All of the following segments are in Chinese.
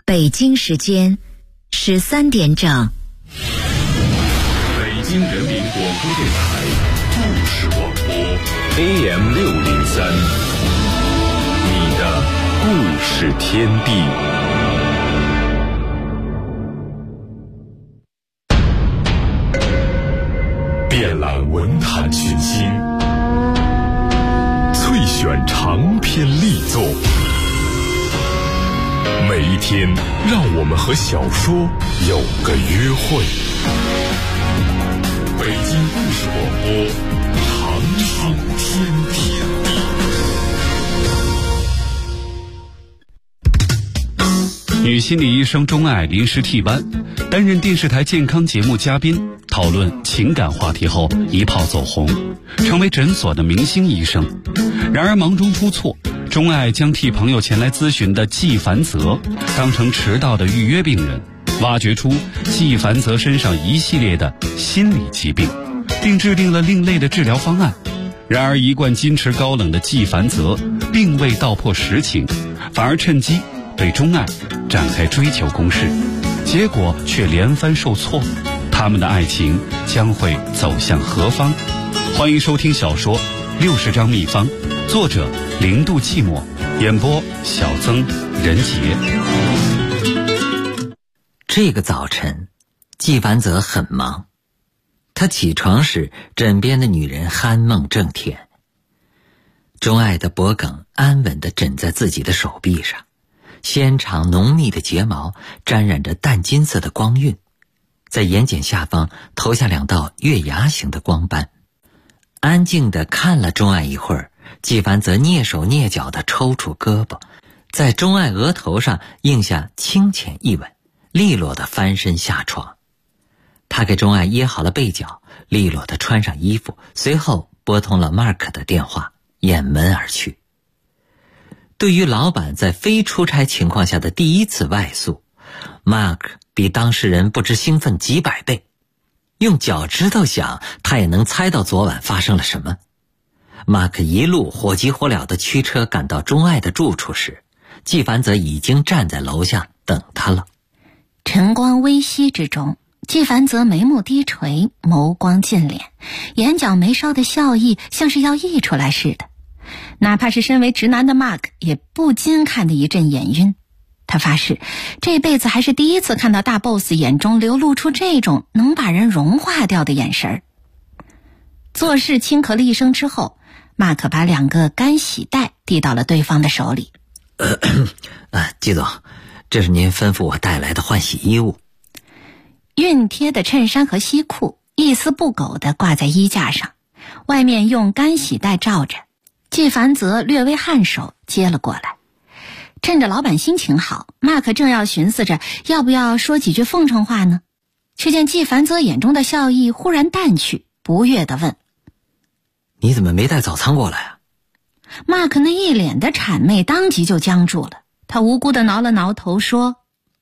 北京时间13点整。 北京人民广播电台故事广播 AM603，你的故事天地。遍览文坛群星，萃选长篇力作，每一天让我们和小说有个约会。北京故事广播，长唱天地。 女心理医生钟爱临时替班，担任电视台健康节目嘉宾，讨论情感话题后一炮走红，成为诊所的明星医生。然而忙中出错，钟爱将替朋友前来咨询的季凡泽当成迟到的预约病人，挖掘出季凡泽身上一系列的心理疾病，并制定了另类的治疗方案。然而一贯矜持高冷的季凡泽并未道破实情，反而趁机对钟爱展开追求攻势，结果却连番受挫。他们的爱情将会走向何方？欢迎收听小说《60张秘方》，作者0度寂寞，演播小曾、任杰。 这个早晨，季凡泽很忙。他起床时，枕边的女人酣梦正甜。钟爱的脖梗安稳地枕在自己的手臂上，纤长浓密的睫毛沾染着淡金色的光晕，在眼睑下方投下2道月牙形的光斑。安静地看了钟爱一会儿，季凡泽蹑手蹑脚地抽出胳膊，在钟爱额头上印下轻浅一吻，利落地翻身下床。他给钟爱掖好了被角，利落地穿上衣服，随后拨通了 Mark 的电话，掩门而去。对于老板在非出差情况下的第一次外宿， Mark 比当事人不知兴奋几百倍，用脚趾头想他也能猜到昨晚发生了什么。 Mark 一路火急火燎地驱车赶到钟爱的住处时，季凡泽已经站在楼下等他了。 晨光微熹之中，季凡泽眉目低垂，眸光尽敛，眼角眉梢的笑意像是要溢出来似的。哪怕是身为直男的 Mark 也不禁看得一阵眼晕。他发誓这辈子还是第一次看到大 boss 眼中流露出这种能把人融化掉的眼神。做事轻咳了一声之后， Mark 把2个干洗袋递到了对方的手里。 季总，这是您吩咐我带来的换洗衣物。 熨贴的衬衫和西裤一丝不苟地挂在衣架上，外面用干洗袋罩着。季凡泽略微颔首接了过来。趁着老板心情好， Mark 正要寻思着要不要说几句奉承话呢，却见季凡泽眼中的笑意忽然淡去，不悦地问： 你怎么没带早餐过来啊？ Mark 那一脸的谄媚当即就僵住了，他无辜地挠了挠头说：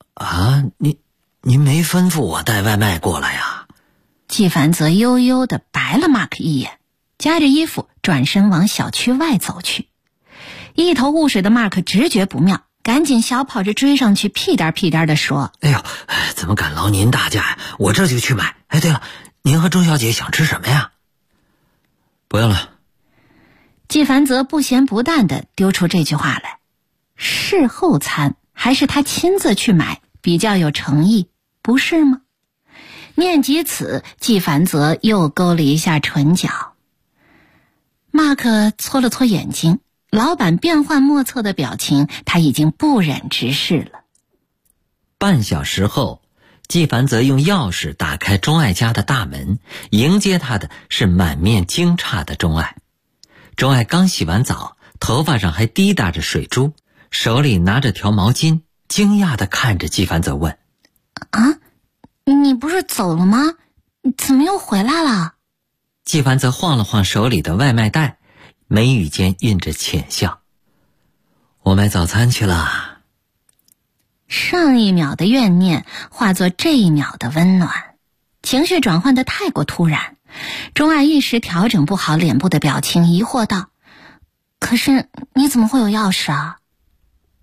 您没吩咐我带外卖过来呀？ 季凡泽悠悠地白了 Mark 一眼，夹着衣服转身往小区外走去。一头雾水的 Mark 直觉不妙，赶紧小跑着追上去，屁颠屁颠地说： 哎呦，怎么敢劳您大驾呀？我这就去买。哎，对了，您和钟小姐想吃什么呀？不用了。 季凡泽不咸不淡地丢出这句话来。事后餐还是他亲自去买比较有诚意，不是吗？念及此，季凡泽又勾了一下唇角。Mark 搓了搓眼睛，老板变幻莫测的表情他已经不忍直视了。 半小时后，季凡泽用钥匙打开钟爱家的大门，迎接他的是满面惊诧的钟爱。钟爱刚洗完澡，头发上还滴答着水珠，手里拿着条毛巾，惊讶地看着季凡泽问： 你不是走了吗？怎么又回来了？ 季凡泽晃了晃手里的外卖袋，眉宇间蕴着浅笑：我买早餐去了。 上一秒的怨念化作这一秒的温暖，情绪转换得太过突然，钟爱一时调整不好脸部的表情，疑惑道：可是你怎么会有钥匙啊？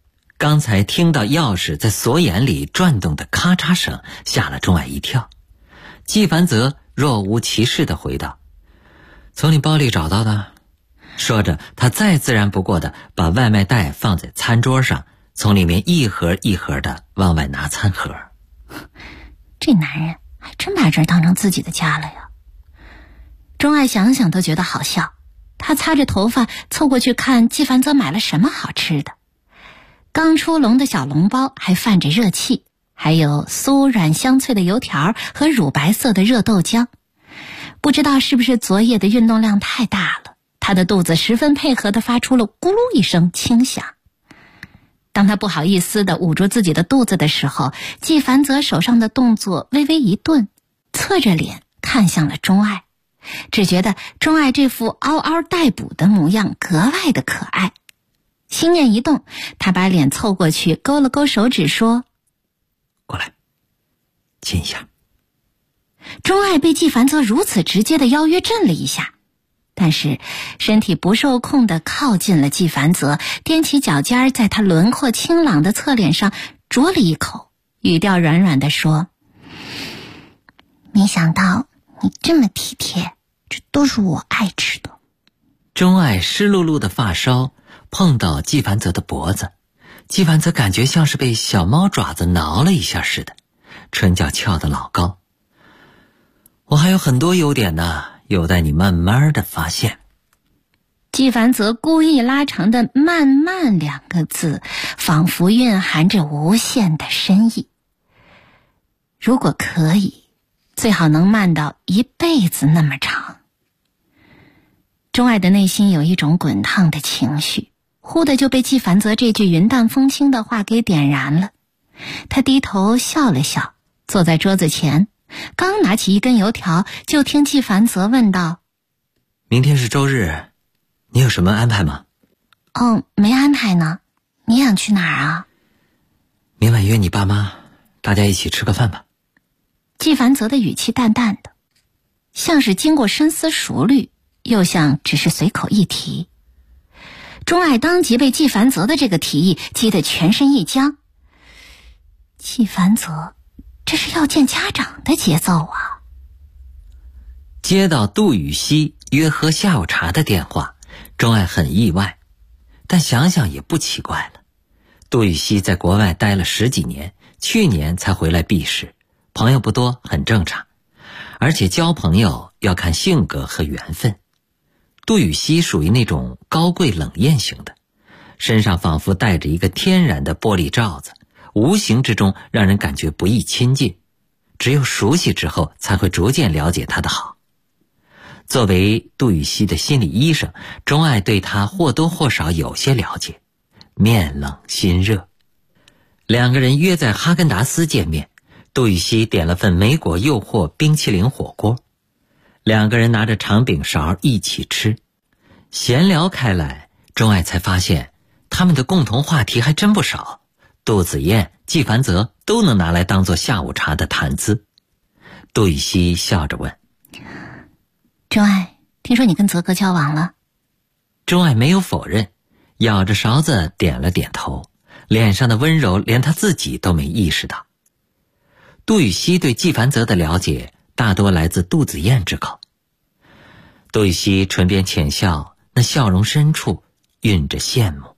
刚才听到钥匙在锁眼里转动的咔嚓声，吓了钟爱一跳。纪凡泽若无其事地回道：从你包里找到的。说着，他再自然不过的把外卖袋放在餐桌上，从里面一盒一盒的往外拿餐盒。 这男人还真把这儿当成自己的家了呀。钟爱想想都觉得好笑，他擦着头发凑过去看纪凡泽买了什么好吃的。刚出笼的小笼包还泛着热气，还有酥软香脆的油条和乳白色的热豆浆。不知道是不是昨夜的运动量太大了，他的肚子十分配合地发出了咕噜一声轻响。当他不好意思地捂住自己的肚子的时候，纪凡泽手上的动作微微一顿，侧着脸看向了钟爱，只觉得钟爱这副嗷嗷待哺的模样格外的可爱。心念一动，他把脸凑过去勾了勾手指说： 过来，亲一下。 钟爱被纪凡泽如此直接的邀约震了一下，但是身体不受控地靠近了纪凡泽，踮起脚尖在他轮廓清朗的侧脸上啄了一口，语调软软地说：没想到你这么体贴，这都是我爱吃的。 钟爱湿漉漉的发梢碰到纪凡泽的脖子，纪凡泽感觉像是被小猫爪子挠了一下似的，唇角翘得老高。我还有很多优点呢，有待你慢慢的发现。 纪凡泽故意拉长的慢慢两个字，仿佛蕴含着无限的深意。如果可以，最好能慢到一辈子那么长。钟爱的内心有一种滚烫的情绪，忽的就被纪凡泽这句云淡风轻的话给点燃了。他低头笑了笑，坐在桌子前，刚拿起一根油条，就听纪凡泽问道： 明天是周日，你有什么安排吗？ 没安排呢。你想去哪儿啊？ 明晚约你爸妈，大家一起吃个饭吧。 纪凡泽的语气淡淡的，像是经过深思熟虑，又像只是随口一提。钟爱当即被纪凡泽的这个提议激得全身一僵。纪凡泽这是要见家长的节奏啊！ 接到杜雨熙约喝下午茶的电话，钟爱很意外，但想想也不奇怪了。杜雨熙在国外待了10几年，去年才回来避世，朋友不多，很正常。而且交朋友要看性格和缘分。杜雨熙属于那种高贵冷艳型的，身上仿佛带着一个天然的玻璃罩子，无形之中让人感觉不易亲近，只有熟悉之后才会逐渐了解他的好。作为杜雨熙的心理医生，钟爱对他或多或少有些了解，面冷心热。两个人约在哈根达斯见面，杜雨熙点了份莓果诱惑冰淇淋火锅，两个人拿着长柄勺一起吃。闲聊开来，钟爱才发现他们的共同话题还真不少，杜子燕、纪凡泽都能拿来当作下午茶的谈资。杜雨熙笑着问： 钟爱，听说你跟泽哥交往了？ 钟爱没有否认，咬着勺子点了点头，脸上的温柔连他自己都没意识到。杜雨熙对纪凡泽的了解大多来自杜子燕之口。杜雨熙唇边浅笑，那笑容深处蕴着羡慕。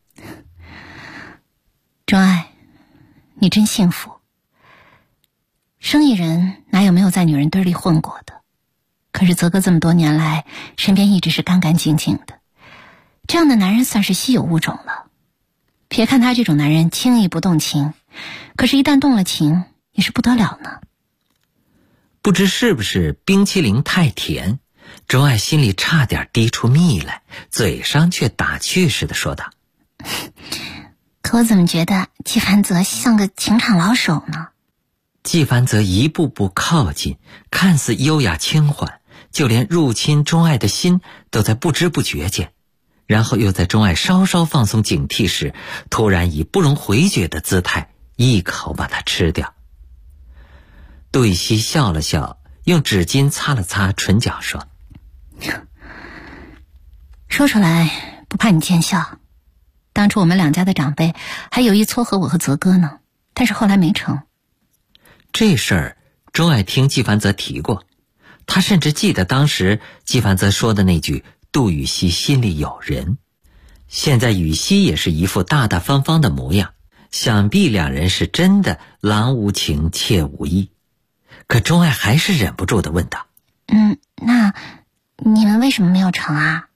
钟爱，你真幸福。生意人哪有没有在女人堆里混过的？可是泽哥这么多年来，身边一直是干干净净的，这样的男人算是稀有物种了。别看他这种男人轻易不动情，可是一旦动了情，也是不得了呢。 不知是不是冰淇淋太甜，钟爱心里差点滴出蜜来，嘴上却打趣似的说道： 可我怎么觉得纪凡泽像个情场老手呢？ 纪凡泽一步步靠近，看似优雅轻缓，就连入侵钟爱的心都在不知不觉间，然后又在钟爱稍稍放松警惕时，突然以不容回绝的姿态一口把它吃掉。杜雨熙笑了笑，用纸巾擦了擦唇角说： 说出来不怕你见笑， 当初我们两家的长辈还有意撮合我和泽哥呢，但是后来没成。 这事儿钟爱听纪梵泽提过，他甚至记得当时纪梵泽说的那句杜雨溪心里有人。现在雨溪也是一副大大方方的模样，想必两人是真的郎无情妾无意。可钟爱还是忍不住地问道： 那你们为什么没有成啊？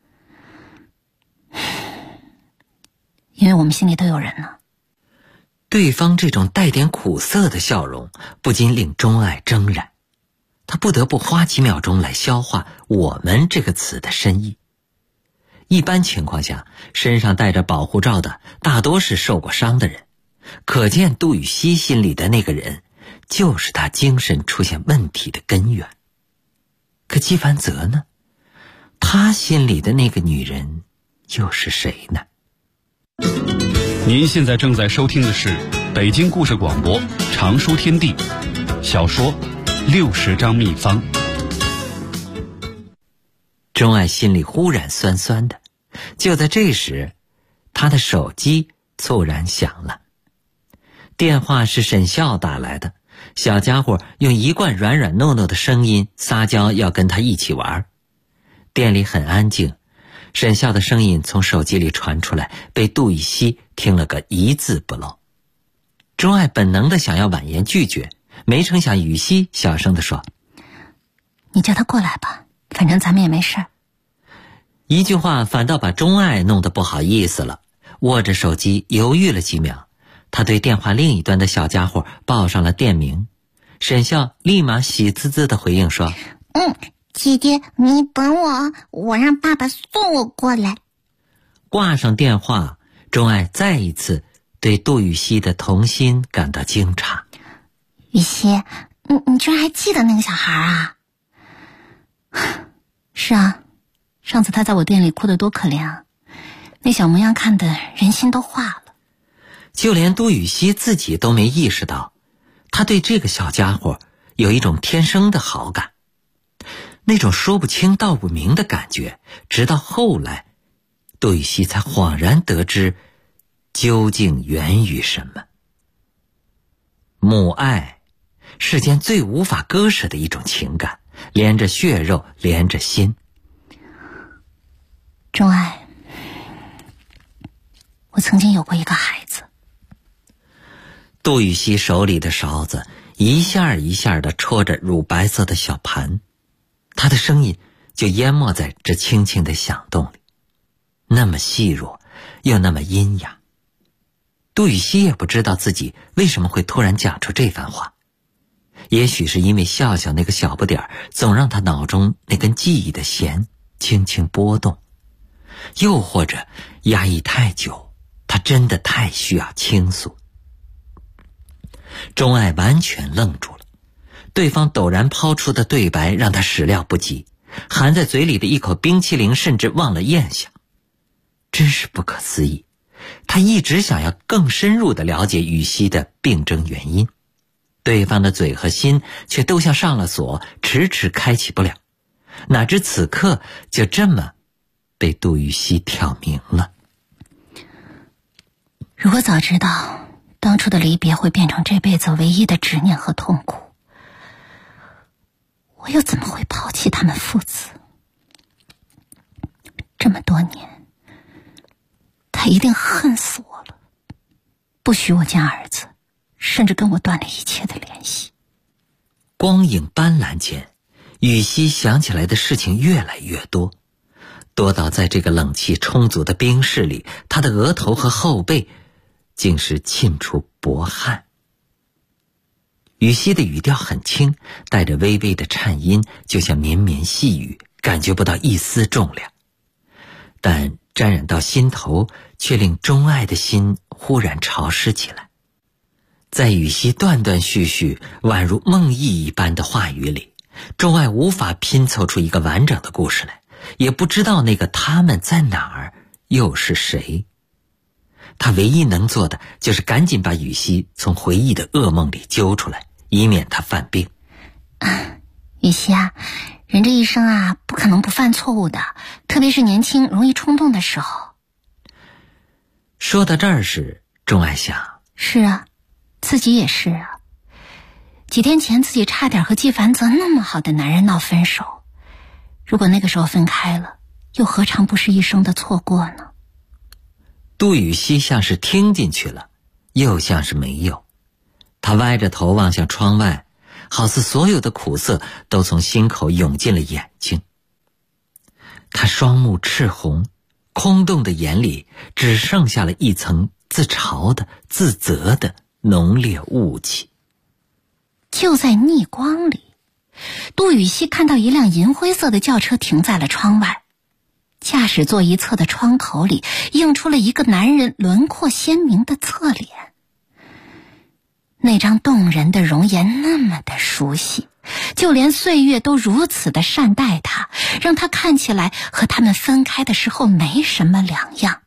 因为我们心里都有人呢。 对方这种带点苦涩的笑容不禁令钟爱怔然，他不得不花几秒钟来消化我们这个词的深意。一般情况下，身上带着保护罩的大多是受过伤的人，可见杜雨溪心里的那个人就是他精神出现问题的根源。可纪梵泽呢？他心里的那个女人又是谁呢？ 您现在正在收听的是北京故事广播常书天地小说60张秘方。 钟爱心里忽然酸酸的，就在这时，他的手机猝然响了。电话是沈笑打来的，小家伙用一贯软软糯糯的声音撒娇要跟他一起玩。店里很安静，沈笑的声音从手机里传出来，被杜雨溪听了个一字不漏。钟爱本能的想要婉言拒绝，没成想雨溪小声地说： 你叫他过来吧，反正咱们也没事儿。 一句话反倒把钟爱弄得不好意思了，握着手机犹豫了几秒，他对电话另一端的小家伙报上了店名。沈笑立马喜滋滋地回应说： 姐姐，你等我，我让爸爸送我过来。 挂上电话，钟爱再一次对杜雨溪的童心感到惊诧。 雨溪，你居然还记得那个小孩啊？ 是啊，上次他在我店里哭得多可怜啊，那小模样看得人心都化了。 就连杜雨溪自己都没意识到，他对这个小家伙有一种天生的好感，那种说不清道不明的感觉，直到后来杜雨溪才恍然得知究竟源于什么。母爱，世间最无法割舍的一种情感，连着血肉，连着心。 钟爱，我曾经有过一个孩子。 杜雨溪手里的勺子一下一下地戳着乳白色的小盘，他的声音就淹没在这轻轻的响动里，那么细弱又那么阴哑。杜雨溪也不知道自己为什么会突然讲出这番话，也许是因为笑笑那个小不点儿总让他脑中那根记忆的弦轻轻波动，又或者压抑太久，他真的太需要倾诉。钟爱完全愣住了，对方陡然抛出的对白让他始料不及，含在嘴里的一口冰淇淋甚至忘了咽下。真是不可思议，他一直想要更深入地了解雨溪的病症原因，对方的嘴和心却都像上了锁，迟迟开启不了。哪知此刻就这么被杜雨溪挑明了。 如果早知道当初的离别会变成这辈子唯一的执念和痛苦，我又怎么会抛弃他们父子？这么多年，他一定恨死我了，不许我见儿子，甚至跟我断了一切的联系。 光影斑斓间，雨溪想起来的事情越来越多，多到在这个冷气充足的冰室里，他的额头和后背竟是沁出薄汗。雨溪的语调很轻，带着微微的颤音，就像绵绵细雨，感觉不到一丝重量，但沾染到心头，却令钟爱的心忽然潮湿起来。在雨溪断断续续宛如梦呓一般的话语里，钟爱无法拼凑出一个完整的故事来，也不知道那个他们在哪儿，又是谁。他唯一能做的就是赶紧把雨溪从回忆的噩梦里揪出来，以免他犯病。 雨溪啊，人这一生啊，不可能不犯错误的，特别是年轻容易冲动的时候。 说到这儿时，钟爱想， 是啊，自己也是啊。几天前自己差点和季凡泽那么好的男人闹分手，如果那个时候分开了，又何尝不是一生的错过呢？ 杜雨熙像是听进去了，又像是没有。他歪着头望向窗外，好似所有的苦涩都从心口涌进了眼睛。他双目赤红，空洞的眼里只剩下了一层自嘲的、自责的浓烈雾气。 就在逆光里，杜雨熙看到一辆银灰色的轿车停在了窗外，驾驶座一侧的窗口里映出了一个男人轮廓鲜明的侧脸。那张动人的容颜那么的熟悉，就连岁月都如此的善待他，让他看起来和他们分开的时候没什么两样。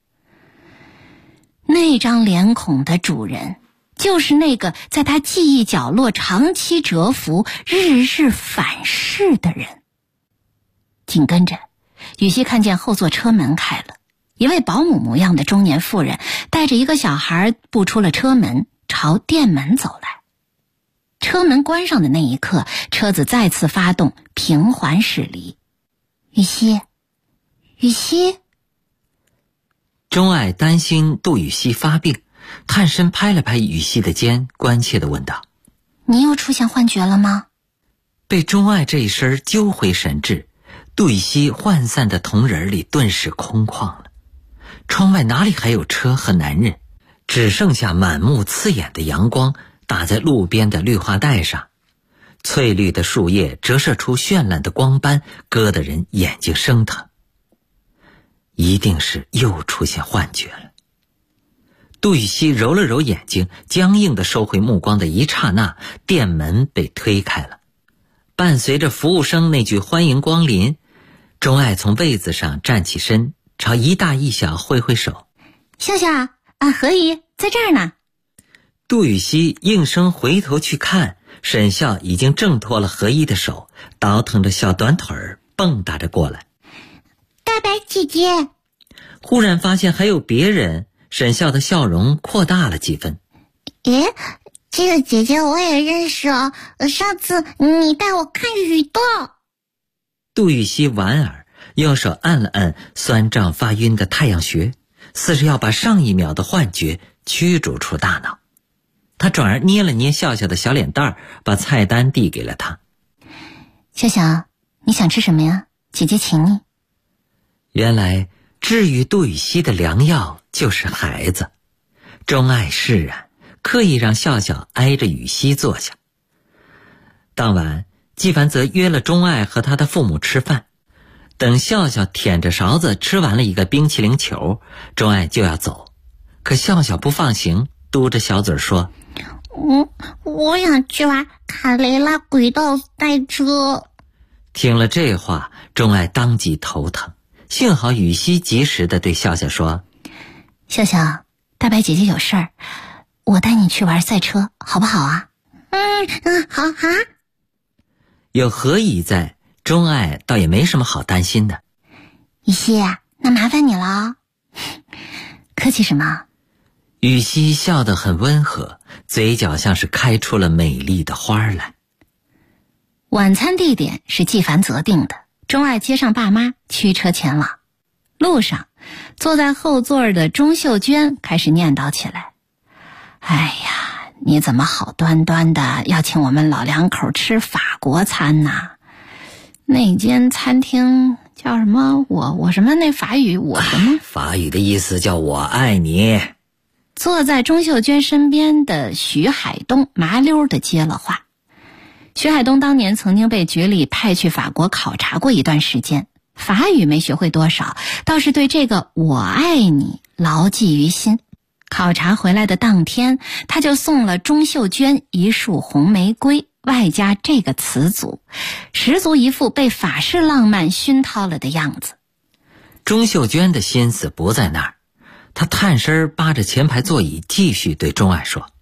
那张脸孔的主人，就是那个在他记忆角落长期蛰伏、日日反噬的人。紧跟着，雨熙看见后座车门开了，一位保姆模样的中年妇人带着一个小孩步出了车门，朝店门走来。车门关上的那一刻，车子再次发动，平缓驶离。雨熙，雨熙。 钟爱担心杜雨熙发病，探身拍了拍雨熙的肩，关切地问道： 你又出现幻觉了吗？ 被钟爱这一声揪回神智，杜雨熙涣散的瞳仁里顿时空旷了。窗外哪里还有车和男人，只剩下满目刺眼的阳光打在路边的绿化带上，翠绿的树叶折射出绚烂的光斑，割得人眼睛生疼。一定是又出现幻觉了。杜雨熙揉了揉眼睛，僵硬地收回目光的一刹那，店门被推开了。伴随着服务生那句欢迎光临，钟爱从位子上站起身，朝一大一小挥挥手： 笑笑啊，何姨在这儿呢。 杜雨熙应声回头去看，沈笑已经挣脱了何一的手，倒腾着小短腿儿蹦跶着过来。 大白姐姐， 忽然发现还有别人，沈笑的笑容扩大了几分。 诶，这个姐姐我也认识哦，上次你带我看雨洞。 杜雨熙莞尔，右手按了按酸胀发晕的太阳穴，似是要把上一秒的幻觉驱逐出大脑。他转而捏了捏笑笑的小脸蛋儿，把菜单递给了他。 笑笑，你想吃什么呀？姐姐请你。 原来治愈杜雨熙的良药就是孩子。钟爱释然，刻意让笑笑挨着雨熙坐下。当晚，季凡泽约了钟爱和他的父母吃饭。等笑笑舔着勺子吃完了一个冰淇淋球，钟爱就要走，可笑笑不放行，嘟着小嘴说： 我想去玩卡雷拉轨道赛车。 听了这话，钟爱当即头疼，幸好雨熙及时地对笑笑说： 笑笑，大白姐姐有事儿，我带你去玩赛车好不好啊？ 好啊。 有何以在，钟爱倒也没什么好担心的。 雨熙，那麻烦你了哦。客气什么？ 雨熙笑得很温和，嘴角像是开出了美丽的花来。 晚餐地点是季凡泽定的，钟爱接上爸妈，驱车前往。路上，坐在后座的钟秀娟开始念叨起来：哎呀，你怎么好端端的要请我们老两口吃法国餐呢？那间餐厅叫什么？我什么那法语我什么？ 法语的意思叫我爱你。 坐在钟秀娟身边的徐海东麻溜地接了话。徐海东当年曾经被局里派去法国考察过一段时间，法语没学会多少，倒是对这个我爱你牢记于心。考察回来的当天，他就送了钟秀娟一束红玫瑰，外加这个词组，十足一副被法式浪漫熏陶了的样子。 钟秀娟的心思不在那儿，她探身扒着前排座椅，继续对钟爱说：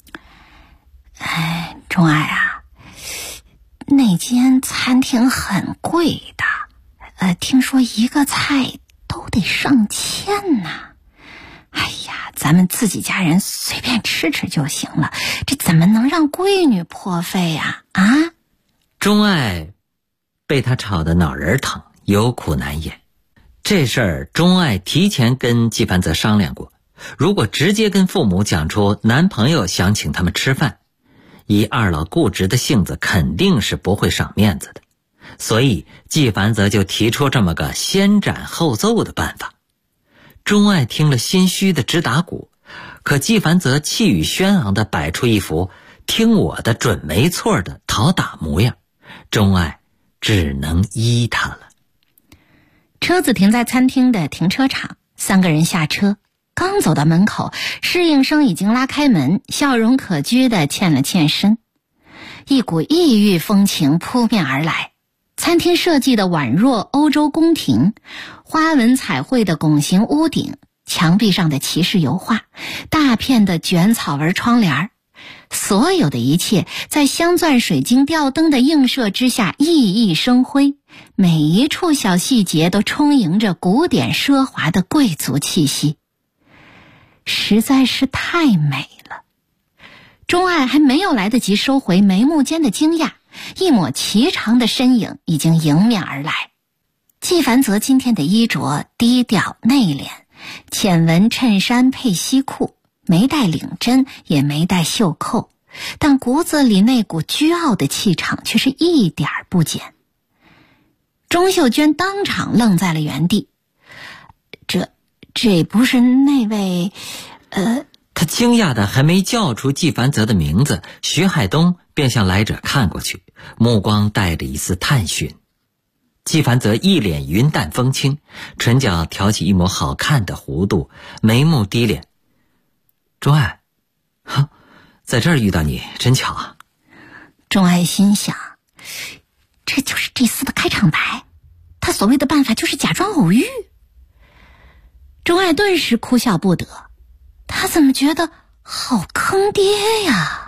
钟爱啊，那间餐厅很贵的，听说一个菜都得上千呢。哎呀， 咱们自己家人随便吃吃就行了，这怎么能让闺女破费呀？啊！ 钟爱被他吵得脑仁疼，有苦难言。这事儿钟爱提前跟季凡泽商量过，如果直接跟父母讲出男朋友想请他们吃饭，以二老固执的性子肯定是不会赏面子的，所以季凡泽就提出这么个先斩后奏的办法。钟爱听了心虚的直打鼓，可季凡泽气宇轩昂地摆出一副听我的准没错的讨打模样，钟爱只能依他了。 车子停在餐厅的停车场，3个人下车，刚走到门口，侍应生已经拉开门，笑容可掬地欠了欠身。一股异域风情扑面而来，餐厅设计的宛若欧洲宫廷，花纹彩绘的拱形屋顶，墙壁上的骑士油画，大片的卷草纹窗帘，所有的一切在镶钻水晶吊灯的映射之下熠熠生辉，每一处小细节都充盈着古典奢华的贵族气息，实在是太美了。钟爱还没有来得及收回眉目间的惊讶，一抹颀长的身影已经迎面而来。季凡泽今天的衣着低调内敛，浅纹衬衫配西裤，没带领针也没带袖扣，但骨子里那股倨傲的气场却是一点不减。钟秀娟当场愣在了原地，这不是那位他惊讶的还没叫出季凡泽的名字，徐海东便向来者看过去，目光带着一丝探寻。季凡泽一脸云淡风轻，唇角挑起一抹好看的弧度，眉目低敛。钟爱，在这儿遇到你真巧啊。 钟爱心想，这就是这厮的开场白，他所谓的办法就是假装偶遇。钟爱顿时哭笑不得，他怎么觉得好坑爹呀？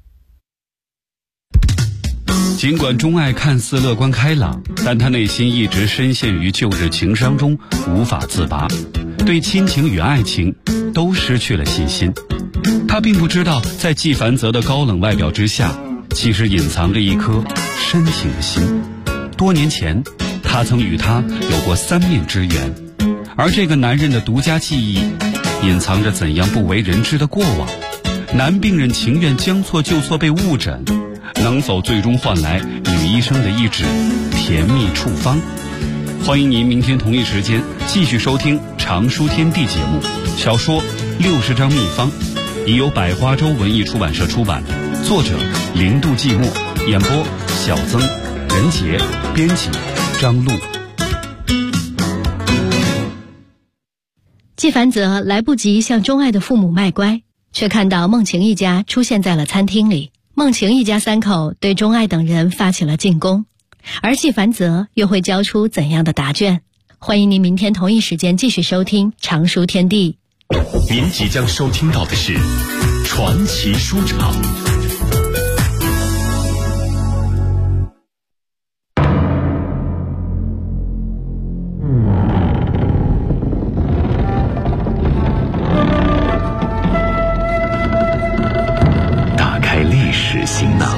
尽管钟爱看似乐观开朗，但他内心一直深陷于旧日情伤中无法自拔，对亲情与爱情都失去了信心。他并不知道，在季凡泽的高冷外表之下，其实隐藏着一颗深情的心。多年前，他曾与他有过3面之缘，而这个男人的独家记忆隐藏着怎样不为人知的过往。男病人情愿将错就错被误诊，能否最终换来女医生的一纸甜蜜处方？欢迎您明天同一时间继续收听常书天地节目。小说60张秘方已由百花洲文艺出版社出版，作者零度寂寞，演播小曾、任杰，编辑张璐。 季凡泽来不及向钟爱的父母卖乖，却看到孟晴一家出现在了餐厅里。孟晴一家3口对钟爱等人发起了进攻，而季凡泽又会交出怎样的答卷？欢迎您明天同一时间继续收听常书天地。 您即将收听到的是传奇书场。打开历史行囊，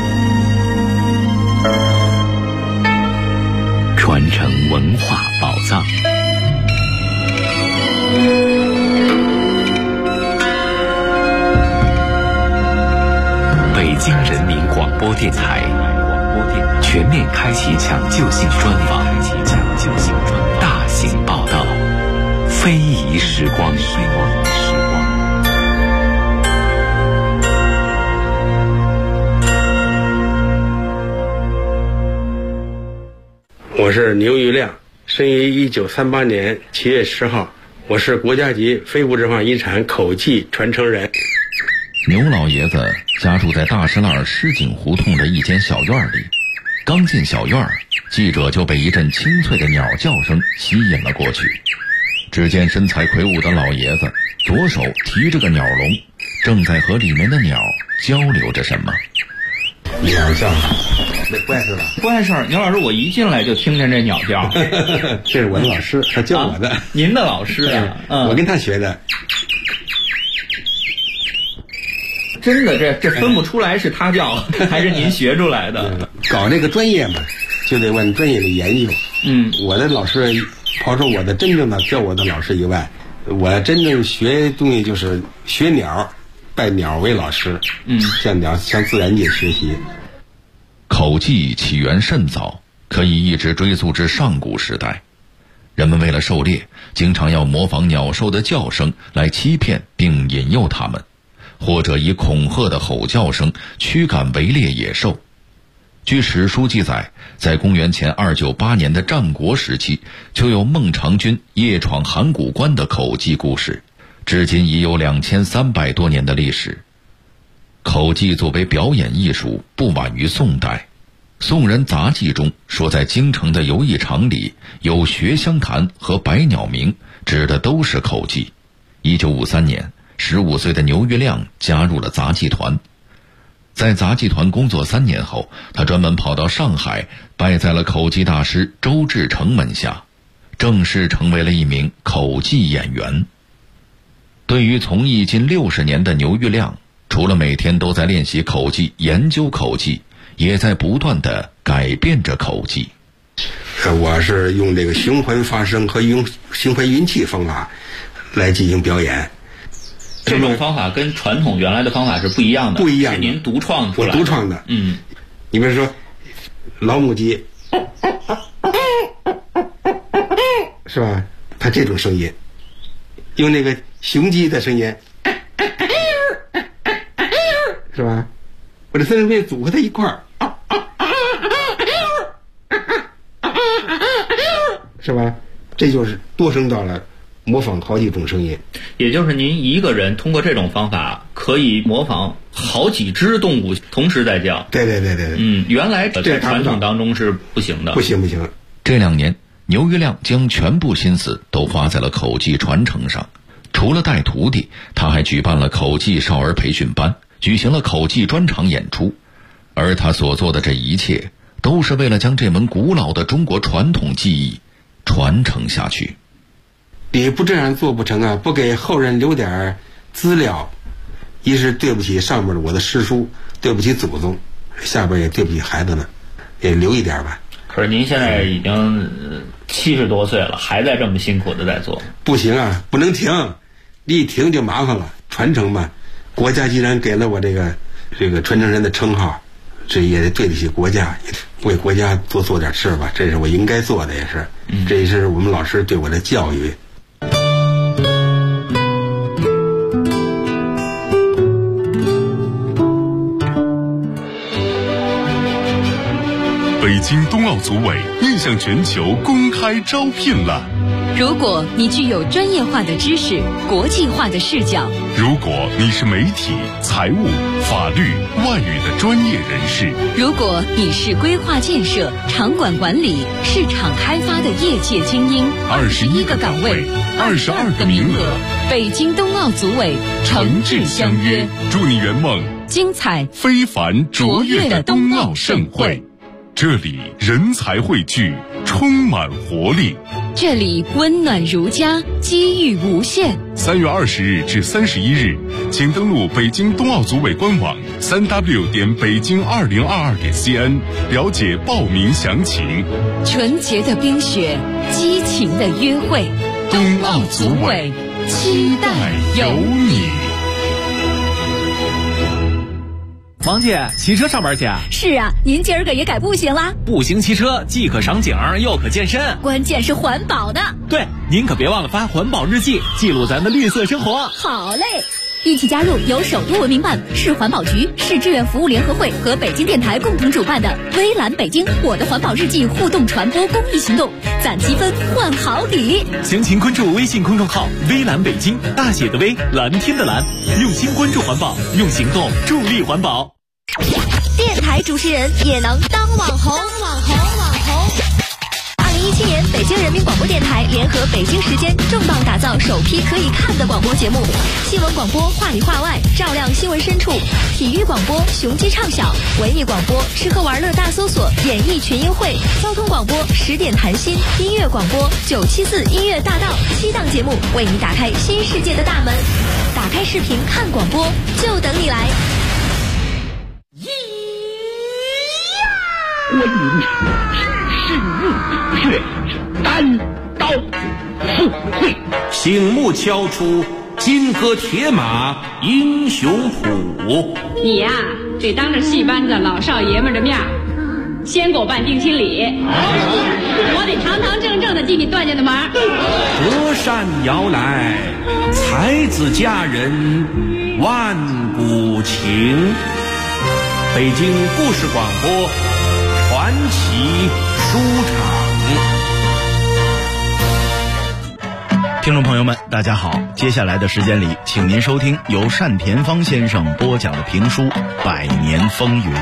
传承文化宝藏。北京人民广播电台全面开启抢救性专访，大型报道，非遗时光。 我是牛玉亮，生于1938年7月10号，我是国家级非物质文化遗产口技传承人。 牛老爷子家住在大石栏狮井胡同的一间小院里，刚进小院，记者就被一阵清脆的鸟叫声吸引了过去。只见身材魁梧的老爷子左手提着个鸟笼，正在和里面的鸟交流着什么。 鸟叫，那不碍事吧？ 不碍事，牛老师，我一进来就听见这鸟叫。 这是我的老师，他教我的。 您的老师啊？ 我跟他学的。 真的这分不出来是他教还是您学出来的。 搞这个专业嘛，就得往专业里研究。我的老师，抛出我的真正的教我的老师以外，我真正学东西就是学鸟，拜鸟为老师。向自然界学习。 口技起源甚早，可以一直追溯至上古时代。人们为了狩猎，经常要模仿鸟兽的叫声来欺骗并引诱它们，或者以恐吓的吼叫声驱赶围猎野兽。据史书记载，在公元前298年的战国时期，就有孟尝君夜闯函谷关的口技故事，至今已有2300多年的历史。口技作为表演艺术，不晚于宋代。宋人杂记中说，在京城的游艺场里有学香弹和百鸟鸣，指的都是口技。1953年，15岁的牛玉亮加入了杂技团。在杂技团工作3年后，他专门跑到上海，拜在了口技大师周志成门下，正式成为了一名口技演员。对于从艺近60年的牛玉亮，除了每天都在练习口技、研究口技，也在不断地改变着口技。 我是用这个循环发声和用循环运气方法来进行表演。 这种方法跟传统原来的方法是不一样的， 不一样的， 是您独创出来的。 我独创的。你比如说老母鸡，是吧？它这种声音，用那个雄鸡的声音，是吧？我这三声片组合在一块儿，是吧？这就是多声道了，模仿好几种声音。 也就是您一个人通过这种方法可以模仿好几只动物同时在叫。 对。 原来在传统当中是不行的。 不行。 这2年，牛玉亮将全部心思都花在了口技传承上。除了带徒弟，他还举办了口技少儿培训班，举行了口技专场演出。而他所做的这一切，都是为了将这门古老的中国传统技艺传承下去。 你不这样做不成啊！不给后人留点资料，一是对不起上面的我的师叔，对不起祖宗，下边也对不起孩子们，也留一点吧。 可是您现在已经70多岁了，还在这么辛苦的在做。不行啊，不能停，一停就麻烦了。传承嘛，国家既然给了我这个传承人的称号，这也得对得起国家，为国家多做点事吧，这是我应该做的，也是，这也是我们老师对我的教育。 北京冬奥组委面向全球公开招聘了。 如果你具有专业化的知识、国际化的视角， 如果你是媒体、财务、法律、外语的专业人士， 如果你是规划建设、场馆管理、市场开发的业界精英，21个岗位，22个名额，北京冬奥组委诚挚相约， 祝你圆梦精彩非凡卓越的冬奥盛会。这里人才汇聚，充满活力。 这里温暖如家，机遇无限。 3月20日至31日，请登录北京冬奥组委官网3w.北京2022.cn 了解报名详情。 纯洁的冰雪，激情的约会， 冬奥组委期待有你。 王姐，骑车上班去啊？ 是啊，您今儿个也改步行啦？ 步行骑车既可赏景又可健身， 关键是环保呢。 对，您可别忘了发环保日记，记录咱的绿色生活。 好嘞，一起加入由首都文明办、市环保局、市志愿服务联合会和北京电台共同主办的微蓝北京我的环保日记互动传播公益行动，攒积分换好礼。 详情关注微信公众号微蓝北京，大写的微，蓝天的蓝，用心关注环保，用行动助力环保。 电台主持人也能当网红。 2017年，北京人民广播电台联合北京时间重磅打造首批可以看的广播节目。新闻广播话里话外，照亮新闻深处；体育广播雄鸡唱晓；文艺广播吃喝玩乐大搜索，演艺群英会；交通广播10点谈心；音乐广播974音乐大道，7档节目为你打开新世界的大门。打开视频看广播，就等你来。 我引知识入血，单刀赴会， 醒目敲出金戈铁马英雄谱。 你呀，得当着戏班子老少爷们的面，先给我办定亲礼，我得堂堂正正的进你段家的门。 隔山遥来，才子佳人万古情。北京故事广播传奇书场。听众朋友们大家好，接下来的时间里，请您收听由单田芳先生播讲的评书《百年风云》。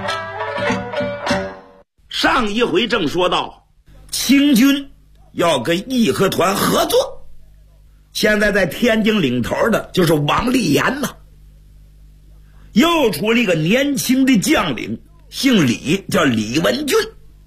上一回正说到清军要跟义和团合作，现在在天津领头的就是王立言呐，又出了一个年轻的将领，姓李，叫李文俊。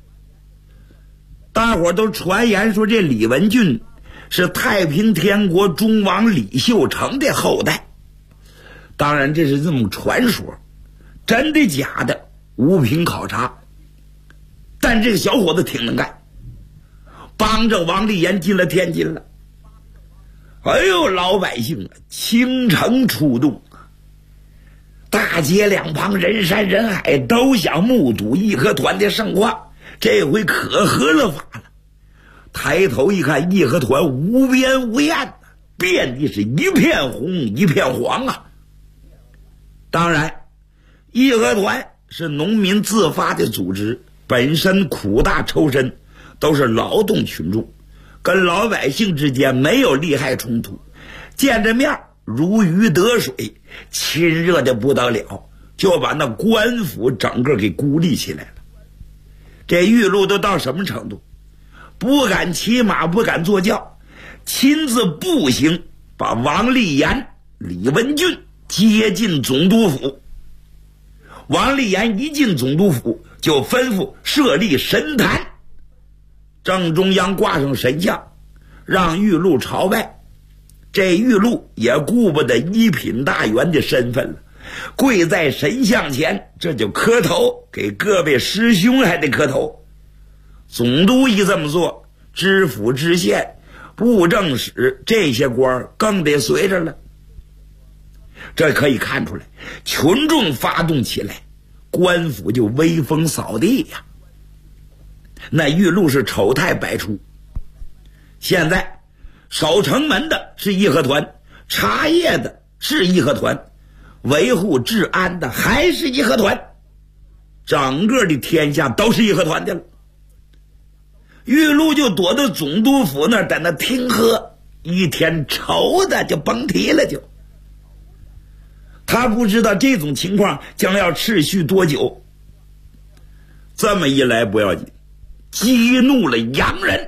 大伙都传言说这李文俊是太平天国忠王李秀成的后代，当然这是这么传说，真的假的无凭考察。但这个小伙子挺能干，帮着王立言进了天津了。哎呦，老百姓啊，倾城出动，大街两旁人山人海，都想目睹义和团的盛况。这回可合了法了，抬头一看，义和团无边无沿，遍地是一片红一片黄啊。当然义和团是农民自发的组织，本身苦大仇深，都是劳动群众，跟老百姓之间没有利害冲突，见着面如鱼得水，亲热的不得了，就把那官府整个给孤立起来了。这玉露都到什么程度？不敢骑马，不敢坐轿，亲自步行把王立言、李文俊接进总督府。王立言一进总督府，就吩咐设立神坛，正中央挂上神像，让玉露朝拜。这玉露也顾不得一品大员的身份了，跪在神像前，这就磕头，给各位师兄还得磕头。总督一这么做，知府知县、布政使这些官更得随着了。这可以看出来，群众发动起来，官府就威风扫地呀。那玉露是丑态百出。现在守城门的是义和团，查夜的是义和团，维护治安的还是义和团，整个的天下都是义和团的了。玉露就躲到总督府那儿，在那听喝，一天愁的就甭提了。就他不知道这种情况将要持续多久。这么一来不要紧，激怒了洋人。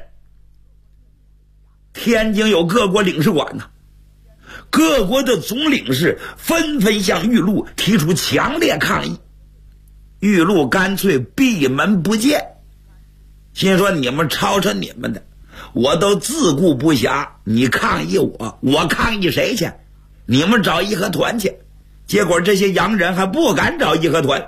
天津有各国领事馆呢，各国的总领事纷纷向玉露提出强烈抗议。玉露干脆闭门不见，心说你们吵吵你们的，我都自顾不暇，你抗议我，我抗议谁去？你们找义和团去。结果这些洋人还不敢找义和团。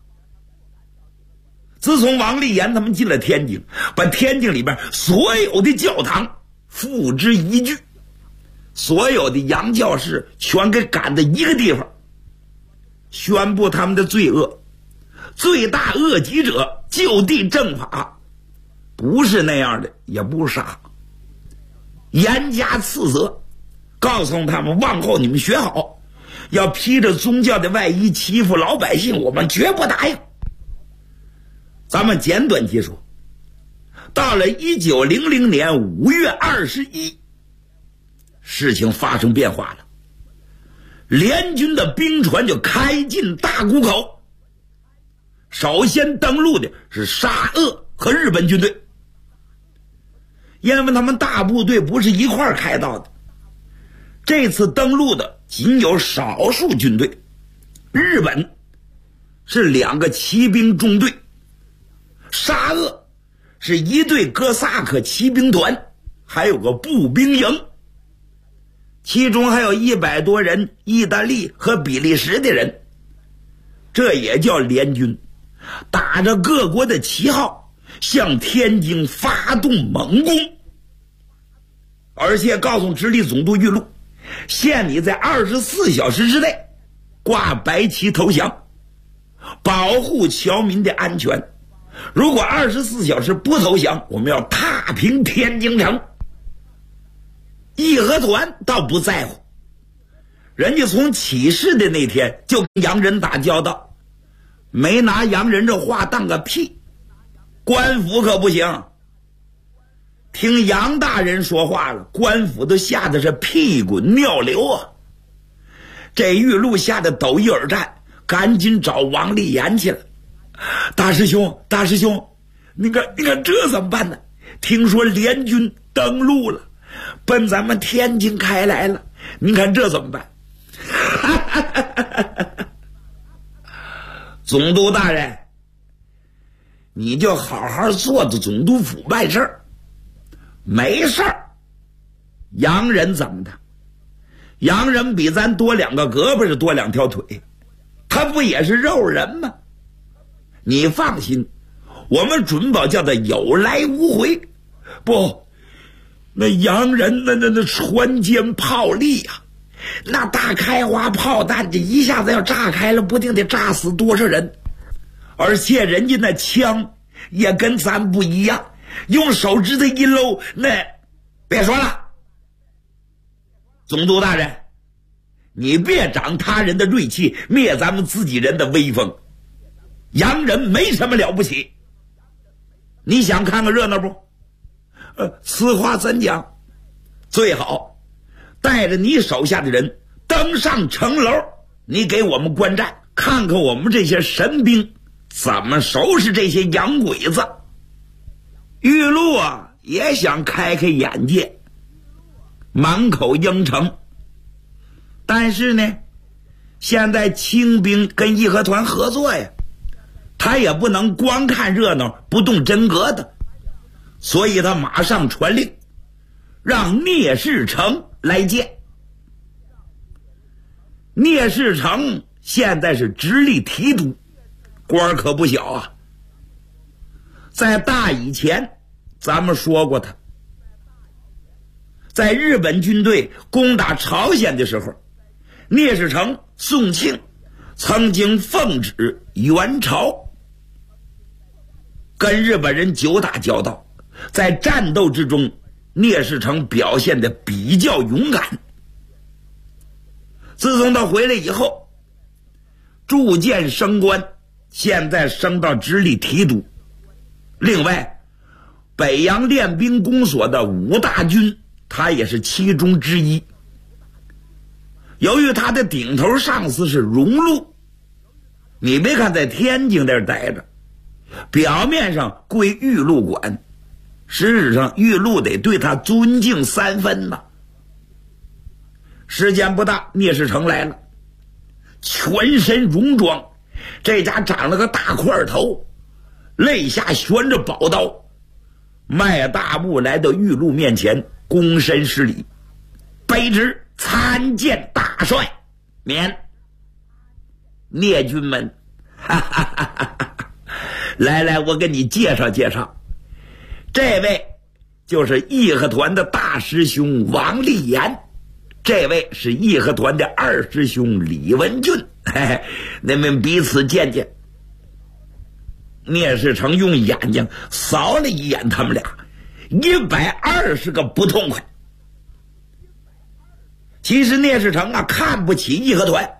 自从王立言他们进了天津，把天津里边所有的教堂付之一炬，所有的洋教士全给赶到一个地方，宣布他们的罪恶，罪大恶极者就地正法，不是那样的也不杀，严加斥责，告诉他们往后你们学好，要披着宗教的外衣欺负老百姓，我们绝不答应。咱们简短结束。到了1900年5月21，事情发生变化了。联军的兵船就开进大沽口，首先登陆的是沙俄和日本军队。 因为他们大部队不是一块儿开到的，这次登陆的仅有少数军队。日本是2个骑兵中队，沙俄是1队哥萨克骑兵团，还有个步兵营，其中还有100多人意大利和比利时的人，这也叫联军，打着各国的旗号向天津发动猛攻，而且告诉直隶总督玉露，限你在24小时之内挂白旗投降，保护侨民的安全。如果24小时不投降，我们要踏平天津城。义和团倒不在乎，人家从起事的那天就跟洋人打交道，没拿洋人这话当个屁。官府可不行，听杨大人说话了，官府都吓得是屁滚尿流啊！这玉露吓得抖一耳战，赶紧找王立言去了。大师兄，你看这怎么办呢？听说联军登陆了，奔咱们天津开来了，您看这怎么办？总督大人，你就好好坐在总督府办事儿，没事儿。洋人怎么的？洋人比咱多2个胳膊是多2条腿，他不也是肉人吗？你放心，我们准保叫他有来无回。不，那洋人那船坚炮利啊，那大开花炮弹这一下子要炸开了，不定得炸死多少人。而且人家那枪也跟咱不一样，用手指头一搂，那别说了。总督大人，你别长他人的锐气，灭咱们自己人的威风。洋人没什么了不起，你想看个热闹不？此话怎讲？最好带着你手下的人登上城楼，你给我们观战，看看我们这些神兵怎么收拾这些洋鬼子。玉露啊，也想开开眼界，满口应承。但是呢，现在清兵跟义和团合作呀，他也不能光看热闹不动真格的，所以他马上传令，让聂士成来见。聂士成现在是直隶提督，官可不小啊。在大以前咱们说过他，在日本军队攻打朝鲜的时候，聂士成、宋庆曾经奉旨援朝，跟日本人久打交道，在战斗之中聂士成表现得比较勇敢。自从他回来以后，逐渐升官，现在升到直隶提督。另外，北洋练兵公所的5大军，他也是其中之一。由于他的顶头上司是荣禄，你别看在天津那儿待着，表面上归玉露管，实质上玉露得对他尊敬3分呐。时间不大，聂士成来了，全身戎装，这家长了个大块头，肋下悬着宝刀，迈大步来到玉露面前，躬身施礼，卑职参见大帅，免。聂军们，哈哈哈哈！来，我给你介绍介绍，这位就是义和团的大师兄王立言，这位是义和团的2师兄李文俊，你们彼此见见。聂士成用眼睛扫了一眼他们俩，120个不痛快。其实聂士成啊，看不起义和团，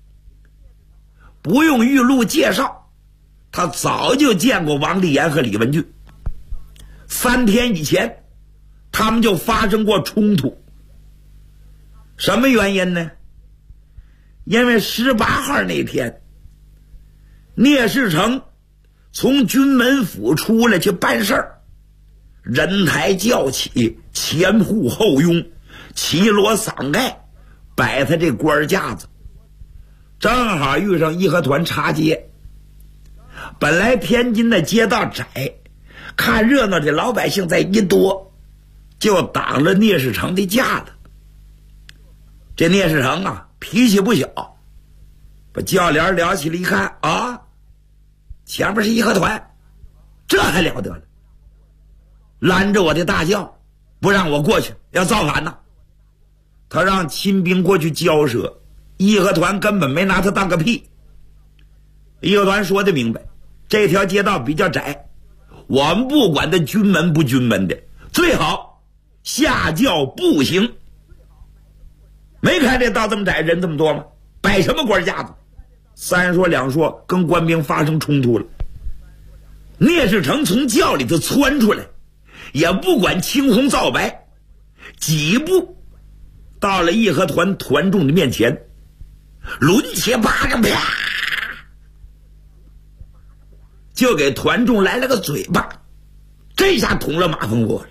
不用玉露介绍，他早就见过王立言和李文俊。3天以前，他们就发生过冲突。什么原因呢？因为18号那天，聂士成从军门府出来去办事儿， 人抬轿起，前呼后拥，齐罗伞盖，摆他这官架子，正好遇上义和团插街。本来天津的街道窄，看热闹的老百姓再一多，就挡了聂士成的架子。这聂士成啊，脾气不小，把轿帘撩起来一看啊，前面是义和团，这还了得了，拦着我的大轿，不让我过去，要造反呢。他让亲兵过去交涉，义和团根本没拿他当个屁。义和团说的明白，这条街道比较窄，我们不管他军门不军门的，最好下轿步行。没看这道这么窄，人这么多吗？摆什么官架子？三说两说，跟官兵发生冲突了。聂士成从轿里头窜出来，也不管青红皂白，几步到了义和团团众的面前，抡起巴掌，啪，就给团众来了个嘴巴，这下捅了马蜂窝了。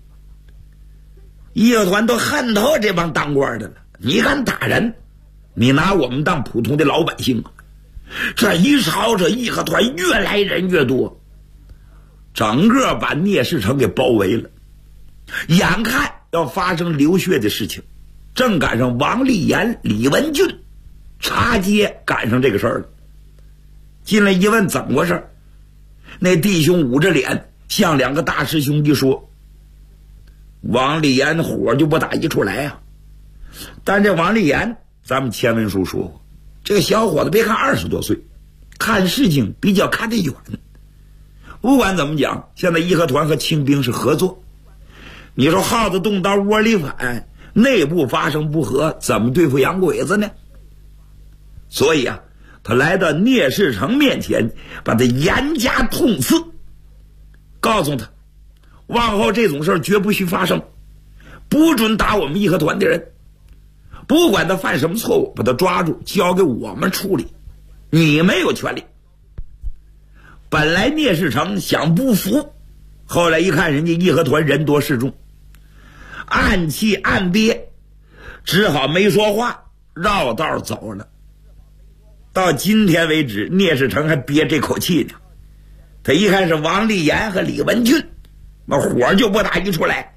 义和团都恨透这帮当官的了，你敢打人，你拿我们当普通的老百姓啊？这一吵，这义和团越来人越多，整个把聂士成给包围了。眼看要发生流血的事情，正赶上王立言、李文俊插街赶上这个事儿了。进来一问怎么回事，那弟兄捂着脸向两个大师兄一说，王立言火就不打一处来啊。但这王立言咱们前文书说过，这个小伙子别看20多岁，看事情比较看得远。不管怎么讲，现在义和团和清兵是合作，你说耗子动刀窝里反，内部发生不和，怎么对付洋鬼子呢？所以啊，他来到聂士成面前，把他严加痛斥，告诉他往后这种事绝不许发生，不准打我们义和团的人，不管他犯什么错误，把他抓住交给我们处理，你没有权利。本来聂士成想不服，后来一看人家义和团人多势众，暗气暗憋，只好没说话，绕道走了。到今天为止，聂士成还憋这口气呢。他一看是王立言和李文俊，那火就不打一处来。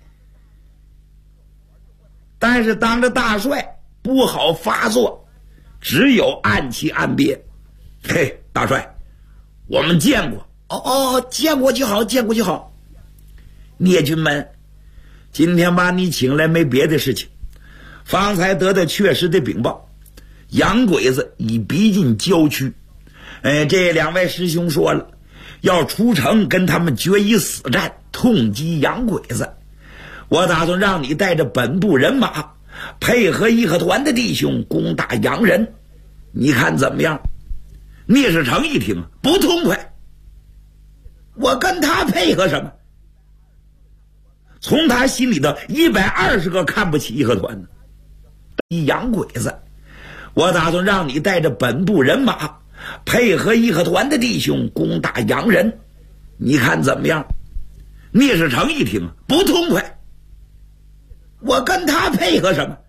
但是当着大帅不好发作，只有暗气暗憋。嘿，大帅，我们见过。见过就好，见过就好。聂军们，今天把你请来没别的事情，方才得到确实的禀报，洋鬼子已逼近郊区。这两位师兄说了，要出城跟他们决一死战，痛击洋鬼子。我打算让你带着本部人马，配合义和团的弟兄攻打洋人，你看怎么样？聂士成一听不痛快，我跟他配合什么？从他心里的120个看不起义和团呢，洋鬼子，我打算让你带着本部人马，配合义和团的弟兄攻打洋人，你看怎么样？聂士成一听不痛快，我跟他配合什么？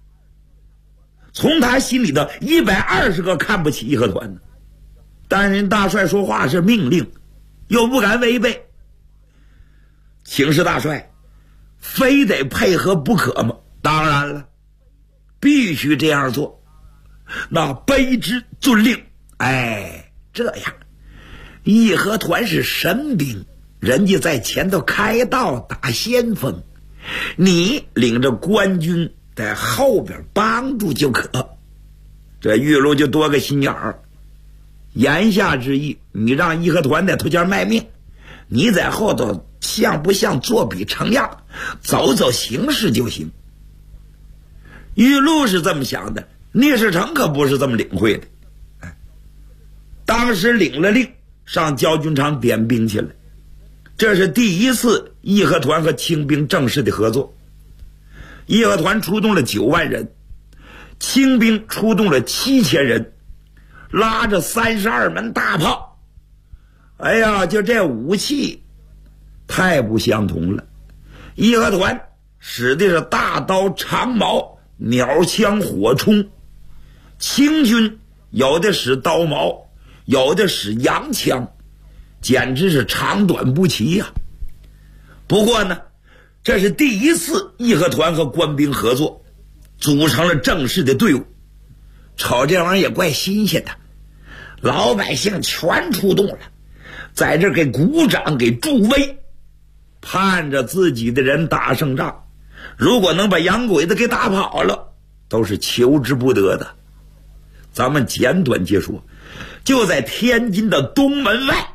从他心里的120个看不起义和团呢，但人大帅说话是命令，又不敢违背。请示大帅，非得配合不可吗？当然了，必须这样做，那卑职遵令。这样，义和团是神兵，人家在前头开道打先锋，你领着官军在后边帮助就可。这玉露就多个心眼儿，言下之意，你让义和团在头前卖命，你在后头像不像作比成样，走走形式就行。玉露是这么想的，聂士成可不是这么领会的。当时领了令，上焦军场点兵去了。这是第一次义和团和清兵正式的合作。义和团出动了9万人，清兵出动了7000人，拉着32门大炮。就这武器太不相同了。义和团使的是大刀长矛、鸟枪火冲，清军有的使刀矛，有的使洋枪，简直是长短不齐呀。不过呢，这是第一次义和团和官兵合作，组成了正式的队伍。瞅这玩意儿也怪新鲜的，老百姓全出动了，在这给鼓掌给助威，盼着自己的人打胜仗。如果能把洋鬼子给打跑了，都是求之不得的。咱们简短接说，就在天津的东门外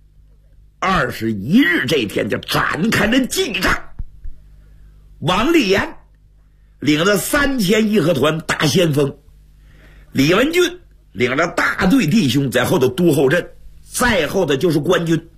，21日这一天就展开了激战。王立言领着3000义和团大先锋，李文俊领着大队弟兄在后头督后阵，再后的就是官军。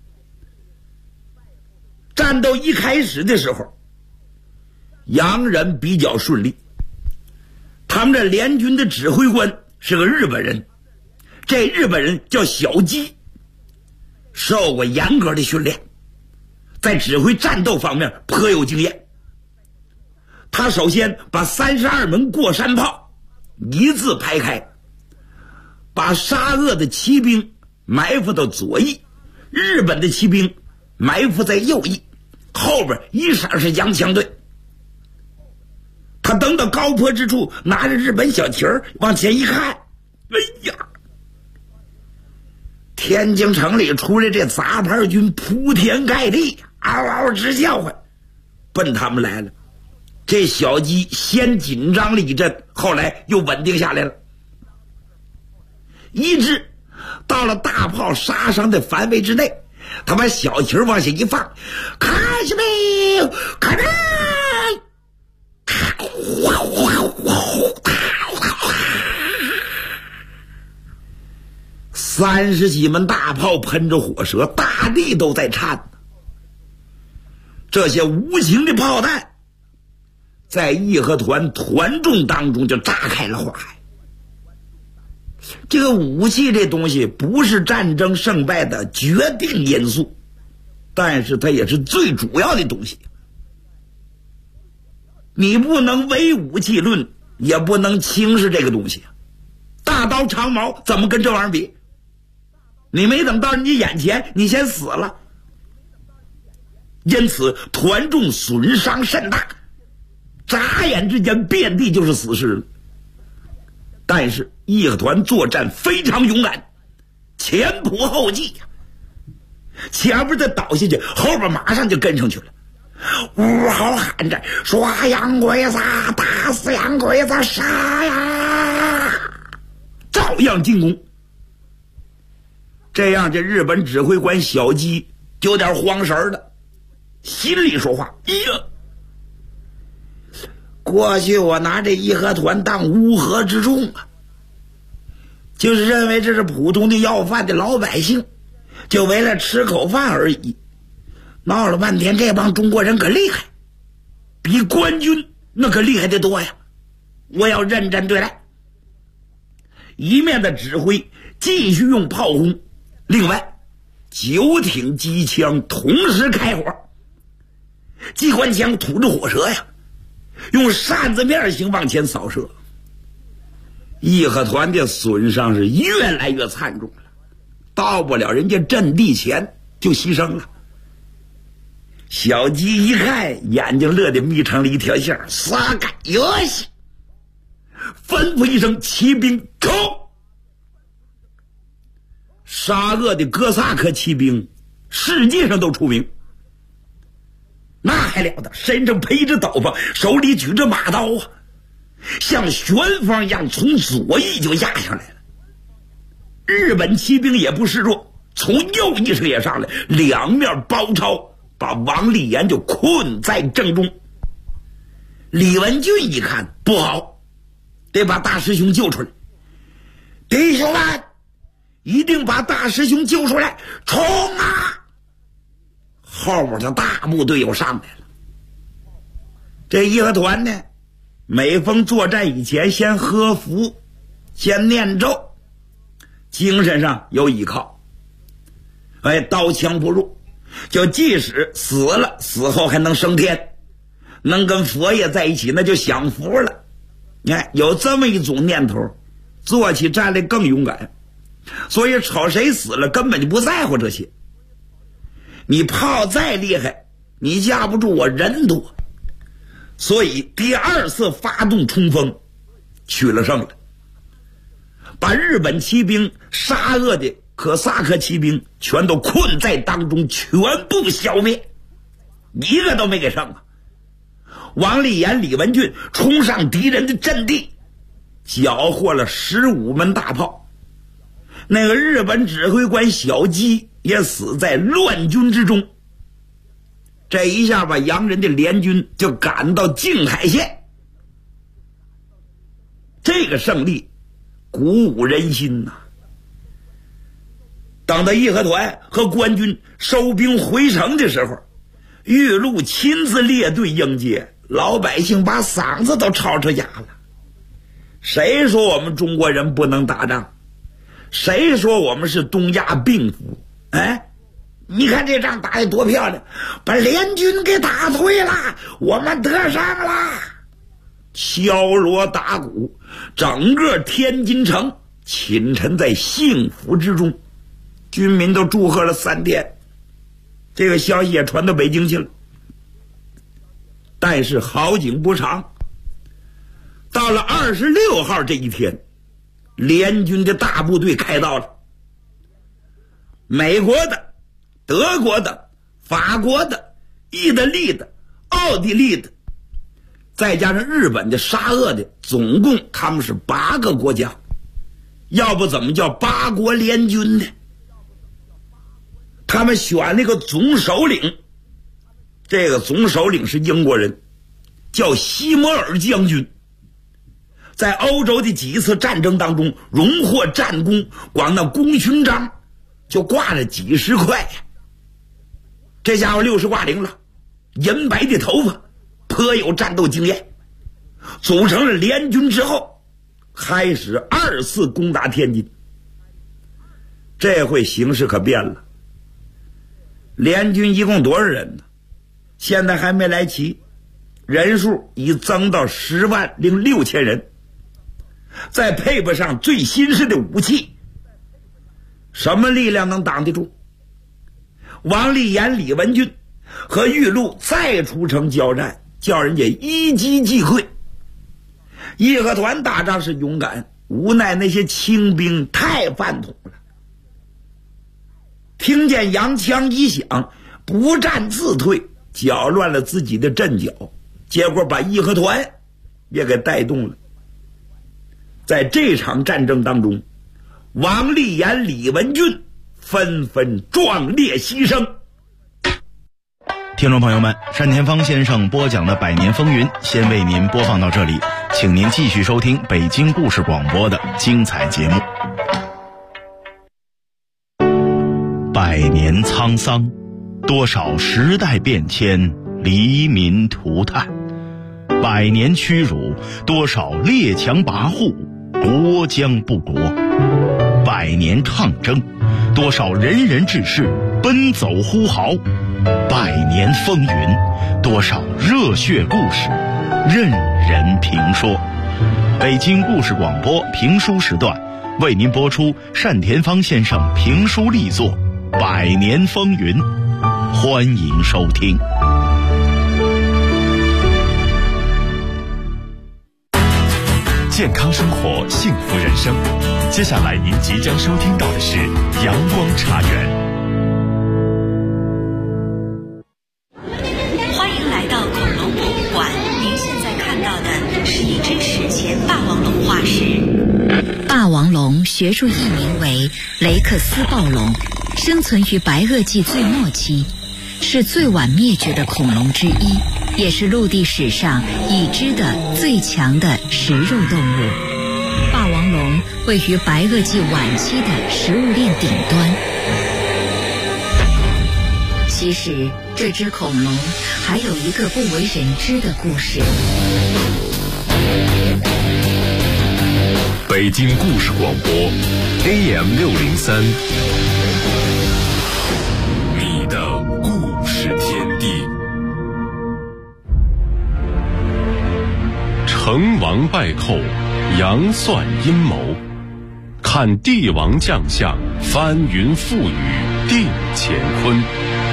战斗一开始的时候，洋人比较顺利，他们这联军的指挥官是个日本人，这日本人叫小鸡，受过严格的训练，在指挥战斗方面颇有经验。他首先把32门过山炮一字排开，把沙俄的骑兵埋伏到左翼，日本的骑兵埋伏在右翼，后边一闪是洋枪队。他等到高坡之处，拿着日本小旗儿往前一看，哎呀，天津城里出来这杂牌军铺天盖地，嗷嗷直叫唤，奔他们来了。这小鸡先紧张了一阵，后来又稳定下来了，一直到了大炮杀伤的范围之内，他把小旗往下一放，看什么？看着30几门大炮喷着火舌，大地都在颤。这些无情的炮弹在义和团团众当中就炸开了花海。这个武器这东西不是战争胜败的决定因素，但是它也是最主要的东西。你不能唯武器论，也不能轻视这个东西。大刀长矛怎么跟这玩意儿比？你没等到你眼前，你先死了。因此团众损伤甚大，眨眼之间遍地就是死尸了。但是义和团作战非常勇敢，前仆后继呀，前边再倒下去，后边马上就跟上去了。呜嚎喊着抓洋鬼子，打死洋鬼子，杀呀，照样进攻。这样这日本指挥官小鸡就有点慌神了，心里说话：哎呀，过去我拿这义和团当乌合之众啊，就是认为这是普通的要饭的老百姓，就为了吃口饭而已。闹了半天，这帮中国人可厉害，比官军那可厉害得多呀！我要认真对待。一面的指挥继续用炮轰，另外9挺机枪同时开火，机关枪吐着火舌呀，用扇子面形往前扫射。义和团的损伤是越来越惨重了，到不了人家阵地前就牺牲了。小鸡一看，眼睛乐得眯成了一条线，撒开游戏，吩咐一声，骑兵冲！沙俄的哥萨克骑兵世界上都出名，那还了得，身上披着斗篷，手里举着马刀啊，像旋风一样从左翼就压下来了。日本骑兵也不示弱，从右翼上也上来，两面包抄，把王立言就困在正中。李文俊一看不好，得把大师兄救出来，弟兄们一定把大师兄救出来，冲啊！后边的大部队又上来了。这义和团呢，每逢作战以前先喝符，先念咒，精神上有依靠。刀枪不入， 就即使死了，死后还能升天，能跟佛爷在一起，那就享福了。有这么一种念头，做起战来更勇敢。所以瞅谁死了根本就不在乎这些，你炮再厉害你架不住我人多。所以第二次发动冲锋取了胜了，把日本骑兵杀恶的可萨克骑兵全都困在当中，全部消灭，一个都没给剩啊。王立言、李文俊冲上敌人的阵地，缴获了15门大炮。那个日本指挥官小矶也死在乱军之中。这一下把洋人的联军就赶到静海县。这个胜利鼓舞人心呐。等到义和团和官军收兵回城的时候，玉露亲自列队迎接，老百姓把嗓子都吵出哑了。谁说我们中国人不能打仗？谁说我们是东亚病夫？你看这仗打得多漂亮，把联军给打退了，我们得胜了。敲锣打鼓，整个天津城寝沉在幸福之中，军民都祝贺了3天。这个消息也传到北京去了。但是好景不长，到了26号这一天，联军的大部队开到了。美国的、德国的、法国的、意大利的、奥地利的，再加上日本的、沙俄的，总共他们是8个国家。要不怎么叫8国联军呢？他们选了个总首领，这个总首领是英国人，叫西摩尔将军。在欧洲的几次战争当中荣获战功，光那功勋章就挂了几十块。这家伙60挂零了，银白的头发，颇有战斗经验。组成了联军之后，开始2次攻打天津。这回形势可变了，联军一共多少人呢？现在还没来齐，人数已增到10万6千人，再配不上最新式的武器，什么力量能挡得住？王立言、李文俊和玉露再出城交战，叫人家一击即溃。义和团打仗是勇敢，无奈那些清兵太饭桶了，听见洋枪一响，不战自退，搅乱了自己的阵脚，结果把义和团也给带动了。在这场战争当中，王立言、李文俊纷纷壮烈牺牲。 听众朋友们，单田芳先生播讲的百年风云先为您播放到这里，请您继续收听北京故事广播的精彩节目。百年沧桑，多少时代变迁，黎民涂炭；百年屈辱，多少列强跋扈，国将不国；百年抗争，多少仁人志士奔走呼号；百年风云，多少热血故事任人评说。北京故事广播评书时段为您播出单田芳先生评书力作《百年风云》，欢迎收听。 健康生活，幸福人生。接下来您即将收听到的是阳光茶园。 欢迎来到恐龙博物馆，您现在看到的是一只史前霸王龙化石。霸王龙学术译名为雷克斯暴龙，生存于白垩纪最末期，是最晚灭绝的恐龙之一，也是陆地史上已知的最强的食肉动物。霸王龙位于白垩纪晚期的食物链顶端。其实这只恐龙还有一个不为人知的故事。 北京故事广播 AM603，你的故成王败寇，杨算阴谋，看帝王将相，翻云覆雨，定乾坤。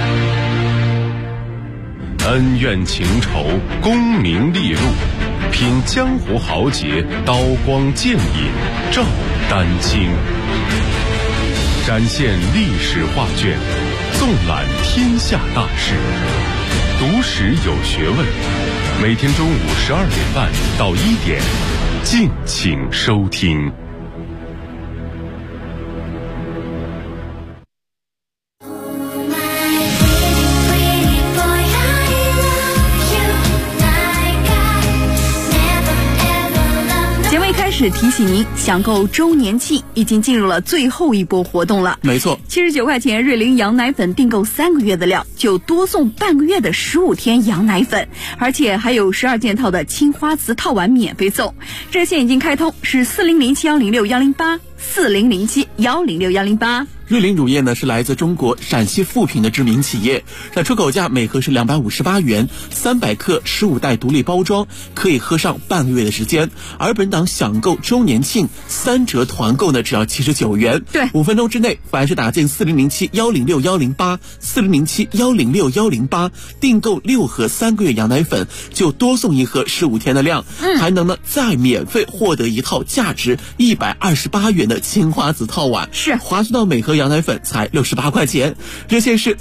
恩怨情仇，功名利禄，品江湖豪杰，刀光剑影，照丹青。展现历史画卷，纵览天下大事，读史有学问。每天中午12点半到1点，敬请收听。 是提醒您，享购周年庆已经进入了最后一波活动了。 没错 ，79块钱瑞麟羊奶粉订购3个月的量，就多送半个月的15天羊奶粉，而且还有12件套的青花瓷套碗免费送。热线已经开通，是4007106108，4007106108。 瑞麟乳业呢是来自中国陕西富平的知名企业，那出口价每盒是258元，300克15袋独立包装，可以喝上半个月的时间。而本档享购周年庆3折团购呢，只要79元。 对 ，5分钟之内，凡是打进4007106108，4007106108，订购6盒3个月羊奶粉，就多送1盒15天的量，还能呢再免费获得一套价值128元的青花瓷套碗， 是划算到每盒羊奶粉才68块钱。热线是